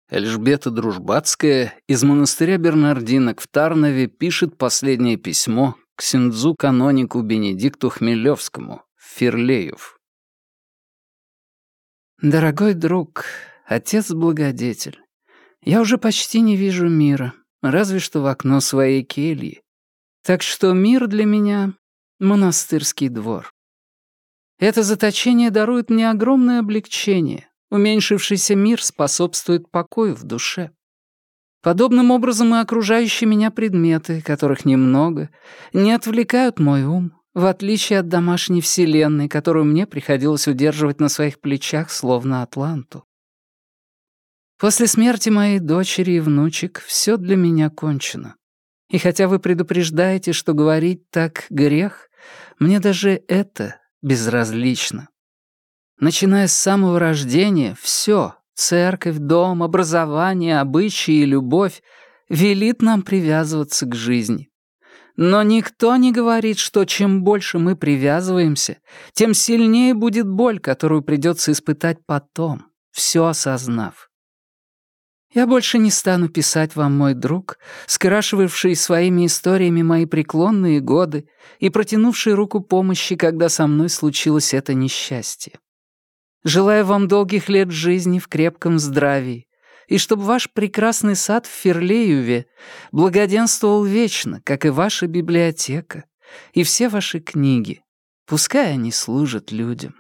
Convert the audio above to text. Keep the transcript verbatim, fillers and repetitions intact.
Эльжбета Дружбацкая из монастыря Бернардинок в Тарнове пишет последнее письмо к синдзу-канонику Бенедикту Хмелевскому в Фирлеев. «Дорогой друг, отец-благодетель, я уже почти не вижу мира, разве что в окно своей кельи. Так что мир для меня — монастырский двор. Это заточение дарует мне огромное облегчение. Уменьшившийся мир способствует покою в душе. Подобным образом и окружающие меня предметы, которых немного, не отвлекают мой ум, в отличие от домашней вселенной, которую мне приходилось удерживать на своих плечах, словно атланту. После смерти моей дочери и внучек все для меня кончено. И хотя вы предупреждаете, что говорить так грех, мне даже это безразлично. Начиная с самого рождения, все — церковь, дом, образование, обычаи и любовь — велит нам привязываться к жизни. Но никто не говорит, что чем больше мы привязываемся, тем сильнее будет боль, которую придется испытать потом, все осознав. Я больше не стану писать вам, мой друг, скрашивавший своими историями мои преклонные годы и протянувший руку помощи, когда со мной случилось это несчастье. Желаю вам долгих лет жизни в крепком здравии, и чтобы ваш прекрасный сад в Фирлееве благоденствовал вечно, как и ваша библиотека, и все ваши книги. Пускай они служат людям.